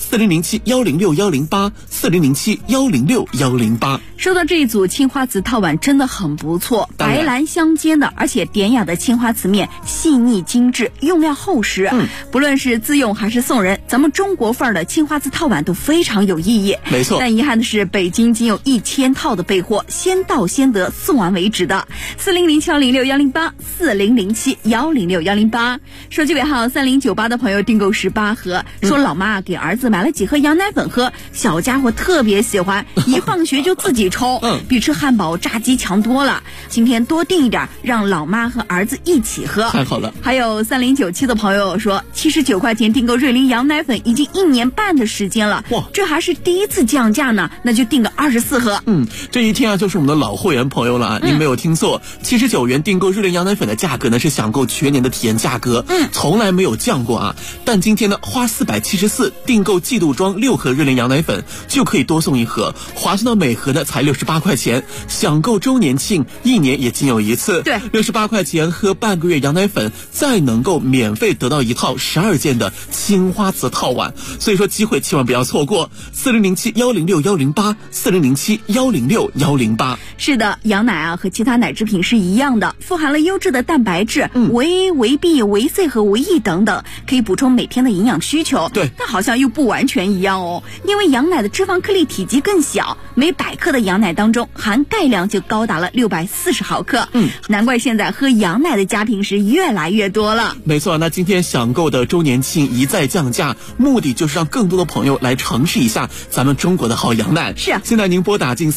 4007106108，4007106108。 说到这一组青花瓷套碗真的很不错，白蓝相间的，而且典雅的青花瓷面，细腻精致，用料厚实。不论是自用还是送人，咱们中国范儿的青花瓷套碗都非常有意义。 没错， 但遗憾的是，北京仅有1000套的备货，先到先得，送完为止的。4007106108，4007106108。手机尾号3098的朋友订购18盒，说老妈给儿子买了几盒羊奶粉喝，小家伙特别喜欢，一放学就自己冲，比吃汉堡炸鸡强多了。今天多订一点，让老妈和儿子一起喝。 太好了。 还有3097的朋友说，79块钱订购瑞麟羊奶粉已经1年半的时间了，哇，这还是第一次降价呢，那就订个24盒。 这一天啊，就是我们的老会员朋友了啊，您没有听错，79元订购瑞麟羊奶粉的价格呢是享购全年的体验价格，从来没有降过啊。但今天呢，花474订购季度装6盒瑞麟羊奶粉，就可以多送1盒，划算到每盒呢才68块钱。享购周年庆1年也仅有一次， 对 ，68块钱喝半个月羊奶粉，再能够免费得到一套12件的青花瓷套碗，所以说机会千万不要错过。4007106108，4007106108。 是的，羊奶啊和其他奶制品是一样的，富含了优质的蛋白质，维 A、维 B、维 C 和维 E 等等，可以补充每天的营养需求。 对， 但好像又不完全一样哦，因为羊奶的脂肪颗粒体积更小，每100克的羊奶当中含钙量就高达了640毫克。难怪现在喝羊奶的家庭是越来越多了。 没错，那今天享购的周年庆一再降价，目的就是让更多的朋友来尝试一下咱们中国的好羊奶。 是啊， 现在您拨打进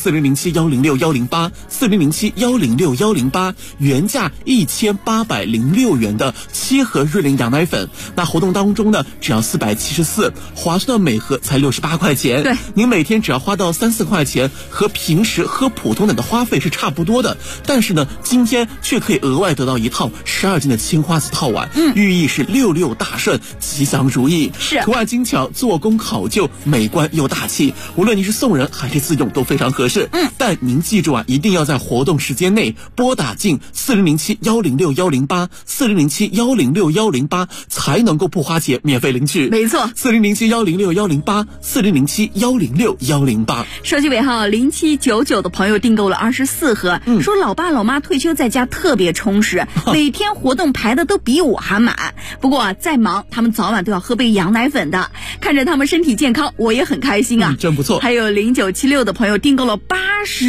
4007106108，4007106108，原价1806元的7盒瑞麟羊奶粉，那活动当中呢，只要474，划算到每盒才68块钱。 对， 您每天只要花到3-4块钱，和平时喝普通奶的花费是差不多的，但是呢，今天却可以额外得到一套12件的青花瓷套碗，寓意是66大顺，吉祥如意。 是， 图案精巧，做工考究，美观又大气，无论你是送人还是自用都非常合适。但您记住啊，一定要在活动时间内拨打进4007106108，4007106108，才能够不花钱免费领取。 没错 ，4007106108，4007106108。 手机尾号0799的朋友订购了24盒，说老爸老妈退休在家特别充实，每天活动排的都比我还满。不过再忙，他们早晚都要喝杯羊奶粉的，看着他们身体健康，我也很开心啊。 真不错。 还有0976的朋友订购了80